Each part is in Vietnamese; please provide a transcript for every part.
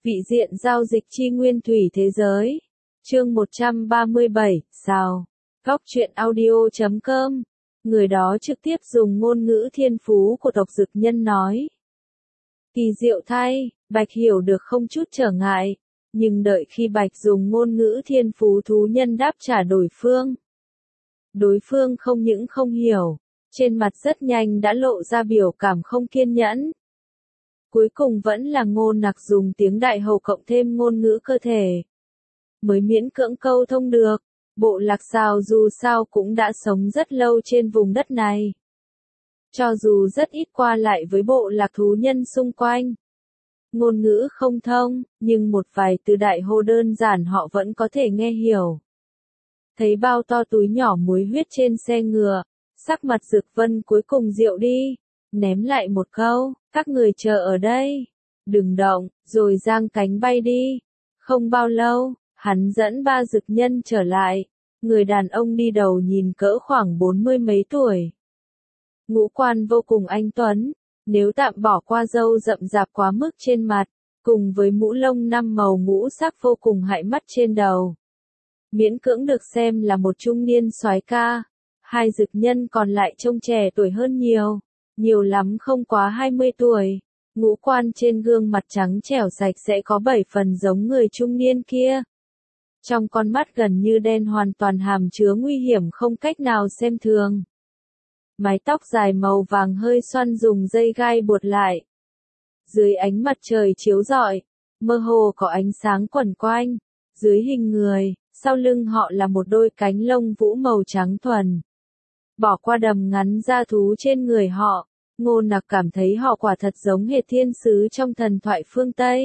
Vị diện giao dịch chi nguyên thủy thế giới. Chương 137, Sao. Góc truyện audio.com. Người đó trực tiếp dùng ngôn ngữ thiên phú của tộc Dực Nhân nói. Kỳ diệu thay, Bạch hiểu được không chút trở ngại, nhưng đợi khi Bạch dùng ngôn ngữ thiên phú thú nhân đáp trả đối phương không những không hiểu, trên mặt rất nhanh đã lộ ra biểu cảm không kiên nhẫn. Cuối cùng vẫn là Ngô Nặc dùng tiếng Đại Hầu cộng thêm ngôn ngữ cơ thể, mới miễn cưỡng câu thông được. Bộ lạc Sao dù sao cũng đã sống rất lâu trên vùng đất này. Cho dù rất ít qua lại với bộ lạc thú nhân xung quanh, ngôn ngữ không thông, nhưng một vài từ Đại Hô đơn giản họ vẫn có thể nghe hiểu. Thấy bao to túi nhỏ muối huyết trên xe ngựa, sắc mặt Dực Vân cuối cùng dịu đi, ném lại một câu, các người chờ ở đây, đừng động, rồi giang cánh bay đi. Không bao lâu, hắn dẫn 3 dực nhân trở lại, người đàn ông đi đầu nhìn cỡ khoảng 40 mấy tuổi. Ngũ quan vô cùng anh tuấn, nếu tạm bỏ qua râu rậm rạp quá mức trên mặt, cùng với mũ lông 5 màu ngũ sắc vô cùng hại mắt trên đầu. Miễn cưỡng được xem là một trung niên soái ca. 2 dực nhân còn lại trông trẻ tuổi hơn nhiều lắm không quá 20 tuổi. Ngũ quan trên gương mặt trắng trẻo sạch sẽ có 7 phần giống người trung niên kia. Trong con mắt gần như đen hoàn toàn hàm chứa nguy hiểm không cách nào xem thường. Mái tóc dài màu vàng hơi xoăn dùng dây gai buộc lại. Dưới ánh mặt trời chiếu rọi, mơ hồ có ánh sáng quẩn quanh. Dưới hình người, sau lưng họ là một đôi cánh lông vũ màu trắng thuần. Bỏ qua đầm ngắn da thú trên người họ, Ngô Nặc cảm thấy họ quả thật giống hệt thiên sứ trong thần thoại phương Tây.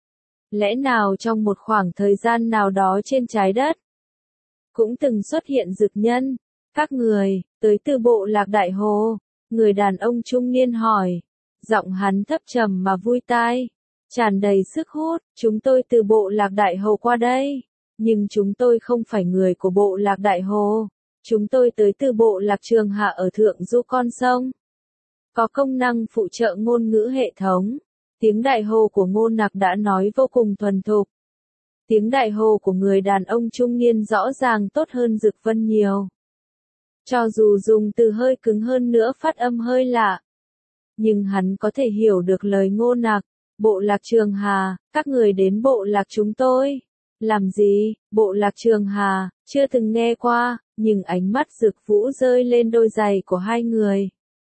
Lẽ nào trong một khoảng thời gian nào đó trên trái đất, cũng từng xuất hiện dực nhân? Các người, tới từ bộ lạc Đại Hồ, người đàn ông trung niên hỏi. Giọng hắn thấp trầm mà vui tai, tràn đầy sức hút. Chúng tôi từ bộ lạc Đại Hồ qua đây, nhưng chúng tôi không phải người của bộ lạc Đại Hồ. Chúng tôi tới từ bộ lạc Trường Hạ ở thượng du con sông, có công năng phụ trợ ngôn ngữ hệ thống. Tiếng Đại Hồ của Ngô Nặc đã nói vô cùng thuần thục. Tiếng Đại Hồ của người đàn ông trung niên rõ ràng tốt hơn Dực Vân nhiều. Cho dù dùng từ hơi cứng hơn nữa phát âm hơi lạ, nhưng hắn có thể hiểu được lời Ngô Nặc. Bộ lạc Trường Hà, các người đến bộ lạc chúng tôi. Làm gì? Bộ lạc Trường Hà, chưa từng nghe qua, nhưng ánh mắt Dực Vũ rơi lên đôi giày của hai người.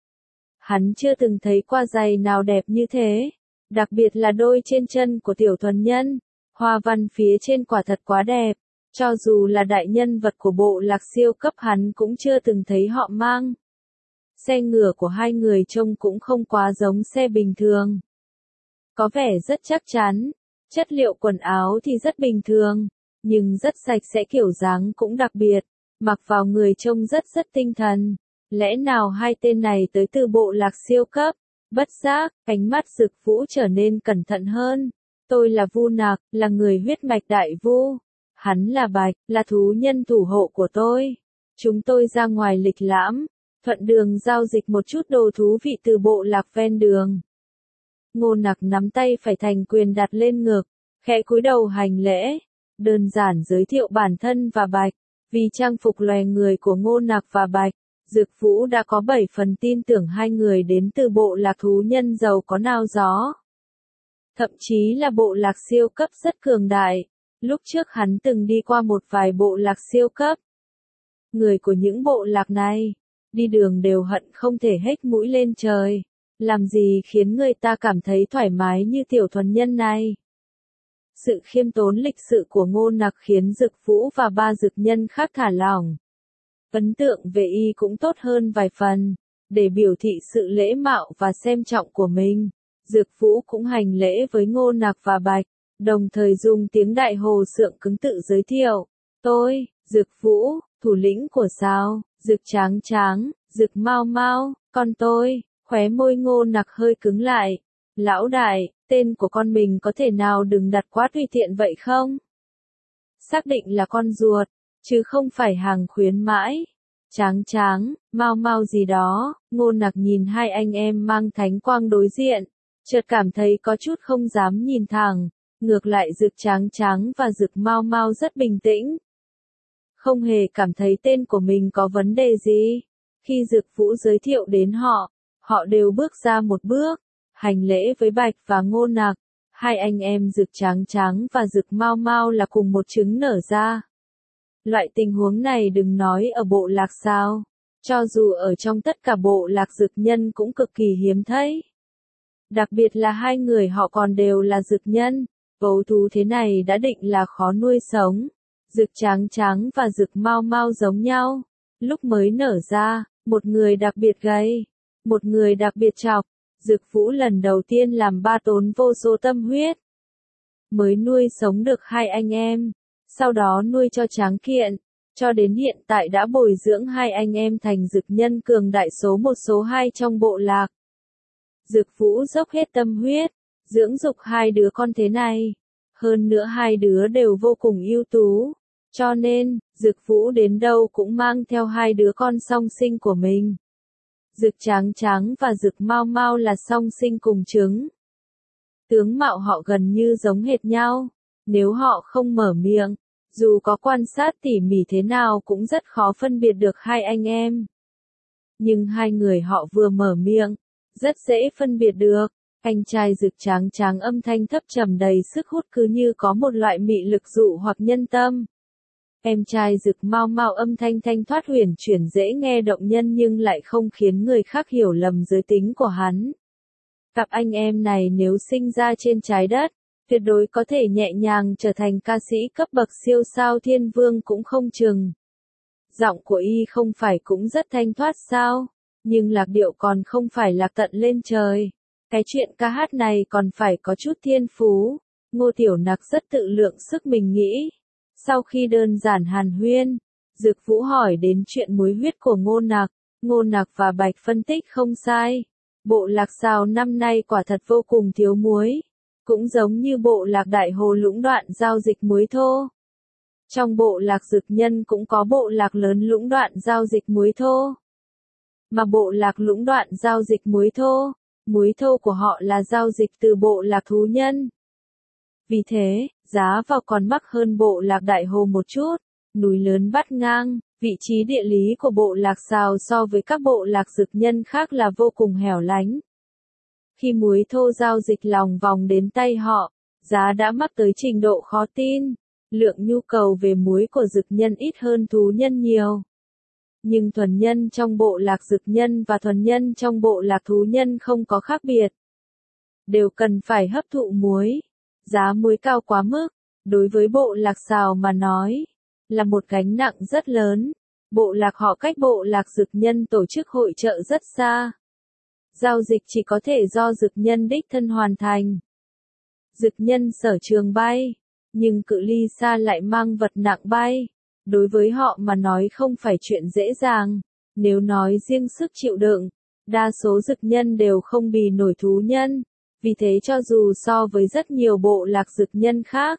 Hắn chưa từng thấy qua giày nào đẹp như thế, đặc biệt là đôi trên chân của tiểu thuần nhân, hoa văn phía trên quả thật quá đẹp, cho dù là đại nhân vật của bộ lạc siêu cấp hắn cũng chưa từng thấy họ mang. Xe ngựa của hai người trông cũng không quá giống xe bình thường. Có vẻ rất chắc chắn, chất liệu quần áo thì rất bình thường, nhưng rất sạch sẽ, kiểu dáng cũng đặc biệt, mặc vào người trông rất tinh thần. Lẽ nào hai tên này tới từ bộ lạc siêu cấp? Bất giác, ánh mắt Dực Vũ trở nên cẩn thận hơn. Tôi là Vu Nặc, là người huyết mạch Đại Vu. Hắn là Bạch, là thú nhân thủ hộ của tôi. Chúng tôi ra ngoài lịch lãm, thuận đường giao dịch một chút đồ thú vị từ bộ lạc ven đường. Ngô Nặc nắm tay phải thành quyền đặt lên ngực, khẽ cúi đầu hành lễ, đơn giản giới thiệu bản thân và Bạch. Vì trang phục loè người của Ngô Nặc và Bạch, Dực Vũ đã có 7 phần tin tưởng hai người đến từ bộ lạc thú nhân giàu có nao gió. Thậm chí là bộ lạc siêu cấp rất cường đại. Lúc trước hắn từng đi qua một vài bộ lạc siêu cấp. Người của những bộ lạc này, đi đường đều hận không thể hếch mũi lên trời. Làm gì khiến người ta cảm thấy thoải mái như tiểu thuần nhân này? Sự khiêm tốn lịch sự của Ngô Nặc khiến Dực Vũ và 3 dực nhân khác thả lỏng. Ấn tượng về y cũng tốt hơn vài phần. Để biểu thị sự lễ mạo và xem trọng của mình, Dực Vũ cũng hành lễ với Ngô Nặc và Bạch, đồng thời dùng tiếng Đại Hồ sượng cứng tự giới thiệu. Tôi, Dực Vũ, thủ lĩnh của Sao, Dực Tráng Tráng, Dực Mau Mau, con tôi. Khóe môi Ngô Nặc hơi cứng lại. Lão đại, tên của con mình có thể nào đừng đặt quá tùy tiện vậy không? Xác định là con ruột, chứ không phải hàng khuyến mãi. Tráng Tráng, Mau Mau gì đó. Ngô Nặc nhìn hai anh em mang thánh quang đối diện, chợt cảm thấy có chút không dám nhìn thẳng. Ngược lại Dực Tráng Tráng và Dực Mau Mau rất bình tĩnh. Không hề cảm thấy tên của mình có vấn đề gì. Khi Dực Vũ giới thiệu đến họ, họ đều bước ra một bước, hành lễ với Bạch và Ngô Nặc. Hai anh em Dực Tráng Tráng và Dực Mau Mau là cùng một trứng nở ra. Loại tình huống này đừng nói ở bộ lạc sao, cho dù ở trong tất cả bộ lạc dực nhân cũng cực kỳ hiếm thấy. Đặc biệt là hai người họ còn đều là dực nhân, gấu thú thế này đã định là khó nuôi sống. Dực Tráng Tráng và Dực Mau Mau giống nhau, lúc mới nở ra, một người đặc biệt gầy, một người đặc biệt trọc. Dực Vũ lần đầu tiên làm ba tốn vô số tâm huyết, mới nuôi sống được hai anh em, sau đó nuôi cho tráng kiện, cho đến hiện tại đã bồi dưỡng hai anh em thành dực nhân cường đại số 1 số 2 trong bộ lạc. Dực Vũ dốc hết tâm huyết, dưỡng dục hai đứa con thế này, hơn nữa hai đứa đều vô cùng ưu tú, cho nên, Dực Vũ đến đâu cũng mang theo hai đứa con song sinh của mình. Dực Tráng Tráng và Dực Mau Mau là song sinh cùng trứng. Tướng mạo họ gần như giống hệt nhau, nếu họ không mở miệng, dù có quan sát tỉ mỉ thế nào cũng rất khó phân biệt được hai anh em. Nhưng hai người họ vừa mở miệng, rất dễ phân biệt được. Anh trai Dực Tráng Tráng âm thanh thấp trầm đầy sức hút cứ như có một loại mị lực dụ hoặc nhân tâm. Em trai Dực Mau Mau âm thanh thanh thoát huyền chuyển dễ nghe động nhân nhưng lại không khiến người khác hiểu lầm giới tính của hắn. Cặp anh em này nếu sinh ra trên trái đất, tuyệt đối có thể nhẹ nhàng trở thành ca sĩ cấp bậc siêu sao thiên vương cũng không chừng. Giọng của y không phải cũng rất thanh thoát sao, nhưng lạc điệu còn không phải lạc tận lên trời. Cái chuyện ca hát này còn phải có chút thiên phú. Ngô Tiểu Nặc rất tự lượng sức mình nghĩ. Sau khi đơn giản hàn huyên, Dực Vũ hỏi đến chuyện mối huyết của Ngô Nặc và Bạch phân tích không sai. Bộ lạc Sào năm nay quả thật vô cùng thiếu muối, cũng giống như bộ lạc Đại Hồ lũng đoạn giao dịch muối thô. Trong bộ lạc dực nhân cũng có bộ lạc lớn lũng đoạn giao dịch muối thô. Mà bộ lạc lũng đoạn giao dịch muối thô của họ là giao dịch từ bộ lạc thú nhân. Vì thế, giá vào còn mắc hơn bộ lạc Đại Hồ một chút, núi lớn vắt ngang, vị trí địa lý của bộ lạc Sào so với các bộ lạc dực nhân khác là vô cùng hẻo lánh. Khi muối thô giao dịch lòng vòng đến tay họ, giá đã mắc tới trình độ khó tin, lượng nhu cầu về muối của dực nhân ít hơn thú nhân nhiều. Nhưng thuần nhân trong bộ lạc dực nhân và thuần nhân trong bộ lạc thú nhân không có khác biệt. Đều cần phải hấp thụ muối. Giá muối cao quá mức, đối với bộ lạc Sào mà nói, là một gánh nặng rất lớn. Bộ lạc họ cách bộ lạc dực nhân tổ chức hội chợ rất xa. Giao dịch chỉ có thể do dực nhân đích thân hoàn thành. Dực nhân sở trường bay, nhưng cự ly xa lại mang vật nặng bay. Đối với họ mà nói không phải chuyện dễ dàng. Nếu nói riêng sức chịu đựng, đa số dực nhân đều không bì nổi thú nhân. Vì thế cho dù so với rất nhiều bộ lạc dực nhân khác,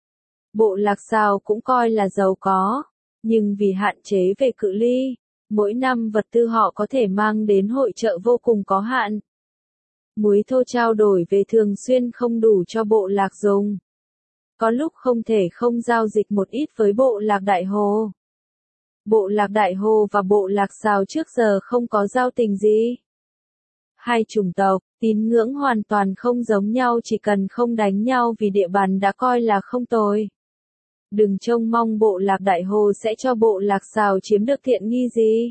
bộ lạc Sào cũng coi là giàu có, nhưng vì hạn chế về cự ly, mỗi năm vật tư họ có thể mang đến hội chợ vô cùng có hạn. Muối thô trao đổi về thường xuyên không đủ cho bộ lạc dùng. Có lúc không thể không giao dịch một ít với bộ lạc Đại Hồ. Bộ lạc Đại Hồ và bộ lạc Sào trước giờ không có giao tình gì. Hai chủng tộc, tín ngưỡng hoàn toàn không giống nhau, chỉ cần không đánh nhau vì địa bàn đã coi là không tồi. Đừng trông mong bộ lạc Đại Hồ sẽ cho bộ lạc Sào chiếm được tiện nghi gì.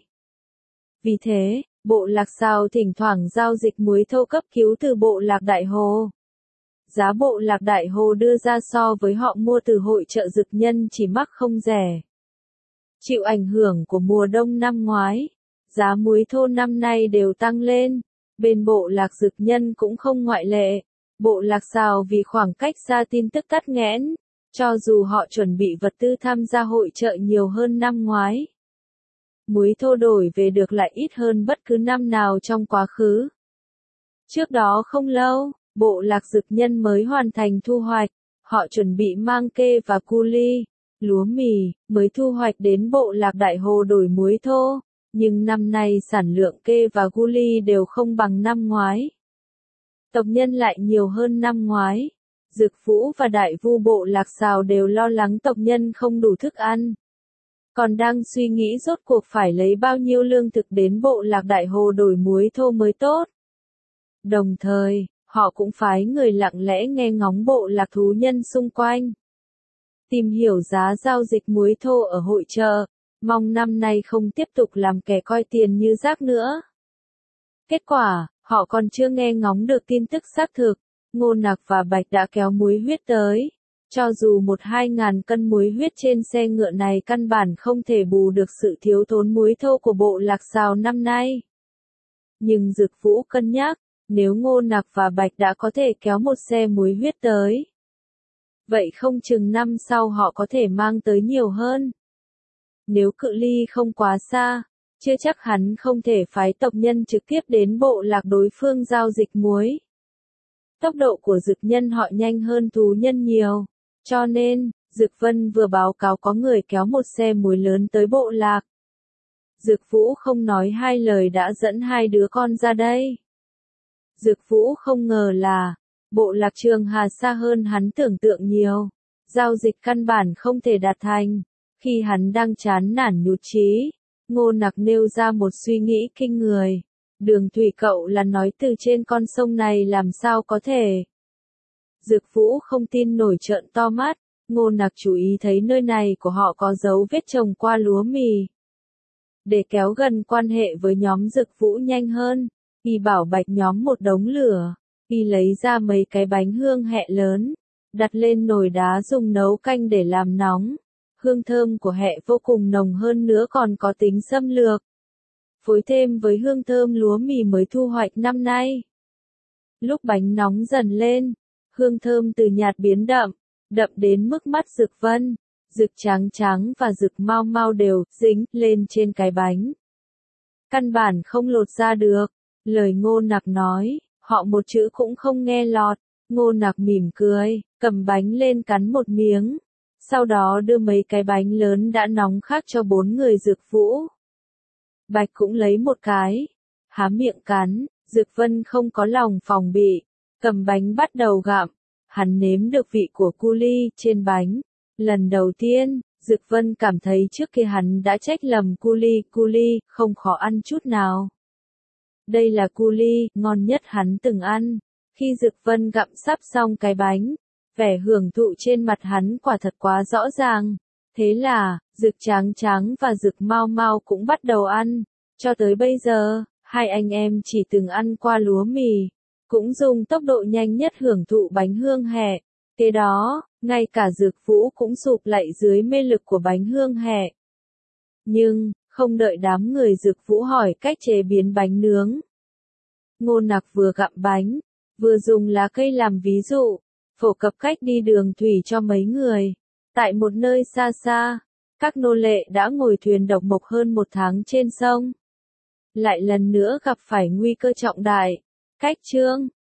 Vì thế, bộ lạc Sào thỉnh thoảng giao dịch muối thô cấp cứu từ bộ lạc Đại Hồ. Giá bộ lạc Đại Hồ đưa ra so với họ mua từ hội chợ dực nhân chỉ mắc không rẻ. Chịu ảnh hưởng của mùa đông năm ngoái, giá muối thô năm nay đều tăng lên. Bên bộ lạc dực nhân cũng không ngoại lệ. Bộ lạc Sào vì khoảng cách xa tin tức tắc nghẽn, cho dù họ chuẩn bị vật tư tham gia hội chợ nhiều hơn năm ngoái. Muối thô đổi về được lại ít hơn bất cứ năm nào trong quá khứ. Trước đó không lâu, bộ lạc dực nhân mới hoàn thành thu hoạch, họ chuẩn bị mang kê và cu ly, lúa mì, mới thu hoạch đến bộ lạc Đại Hồ đổi muối thô. Nhưng năm nay sản lượng kê và gu ly đều không bằng năm ngoái. Tộc nhân lại nhiều hơn năm ngoái. Dực Vũ và Đại Vu bộ lạc Sào đều lo lắng tộc nhân không đủ thức ăn. Còn đang suy nghĩ rốt cuộc phải lấy bao nhiêu lương thực đến bộ lạc Đại Hồ đổi muối thô mới tốt. Đồng thời, họ cũng phái người lặng lẽ nghe ngóng bộ lạc thú nhân xung quanh. Tìm hiểu giá giao dịch muối thô ở hội chợ, mong năm nay không tiếp tục làm kẻ coi tiền như rác nữa. Kết quả, họ còn chưa nghe ngóng được tin tức xác thực, Ngô Nặc và Bạch đã kéo muối huyết tới. Cho dù 1-2 ngàn cân muối huyết trên xe ngựa này căn bản không thể bù được sự thiếu thốn muối thô của bộ lạc Sào năm nay. Nhưng Dực Vũ cân nhắc, nếu Ngô Nặc và Bạch đã có thể kéo một xe muối huyết tới, vậy không chừng năm sau họ có thể mang tới nhiều hơn. Nếu cự ly không quá xa, chưa chắc hắn không thể phái tộc nhân trực tiếp đến bộ lạc đối phương giao dịch muối. Tốc độ của Dực nhân họ nhanh hơn thú nhân nhiều, cho nên, Dực Vân vừa báo cáo có người kéo một xe muối lớn tới bộ lạc. Dực Vũ không nói hai lời đã dẫn hai đứa con ra đây. Dực Vũ không ngờ là, bộ lạc Trường Hà xa hơn hắn tưởng tượng nhiều. Giao dịch căn bản không thể đạt thành. Khi hắn đang chán nản nhụt chí, Ngô Nặc nêu ra một suy nghĩ kinh người. Đường thủy cậu là nói từ trên con sông này làm sao có thể. Dực Vũ không tin nổi trợn to mắt, Ngô Nặc chú ý thấy nơi này của họ có dấu vết trồng qua lúa mì. Để kéo gần quan hệ với nhóm Dực Vũ nhanh hơn, y bảo Bạch nhóm một đống lửa, y lấy ra mấy cái bánh hương hẹ lớn, đặt lên nồi đá dùng nấu canh để làm nóng. Hương thơm của hẹ vô cùng nồng hơn nữa còn có tính xâm lược. Phối thêm với hương thơm lúa mì mới thu hoạch năm nay. Lúc bánh nóng dần lên, hương thơm từ nhạt biến đậm, đậm đến mức mắt Dực Vân, Dực Trắng Trắng và Dực Mau Mau đều dính lên trên cái bánh. Căn bản không lột ra được, lời Ngô Nặc nói, họ một chữ cũng không nghe lọt. Ngô Nặc mỉm cười, cầm bánh lên cắn một miếng, sau đó đưa mấy cái bánh lớn đã nóng khác cho 4 người Dực Vũ. Bạch cũng lấy một cái, há miệng cắn, Dực Vân không có lòng phòng bị, cầm bánh bắt đầu gặm, hắn nếm được vị của cu ly trên bánh. Lần đầu tiên, Dực Vân cảm thấy trước kia hắn đã trách lầm cu ly không khó ăn chút nào. Đây là cu ly ngon nhất hắn từng ăn. Khi Dực Vân gặm sắp xong cái bánh, vẻ hưởng thụ trên mặt hắn quả thật quá rõ ràng. Thế là, Dực Trắng Trắng và Dực Mau Mau cũng bắt đầu ăn. Cho tới bây giờ, hai anh em chỉ từng ăn qua lúa mì, cũng dùng tốc độ nhanh nhất hưởng thụ bánh hương hẹ. Kế đó, ngay cả Dực Vũ cũng sụp lạy dưới mê lực của bánh hương hẹ. Nhưng, không đợi đám người Dực Vũ hỏi cách chế biến bánh nướng, Ngô Nặc vừa gặm bánh, vừa dùng lá cây làm ví dụ, phổ cập cách đi đường thủy cho mấy người. Tại một nơi xa xa, các nô lệ đã ngồi thuyền độc mộc hơn 1 tháng trên sông. Lại lần nữa gặp phải nguy cơ trọng đại. Cách chương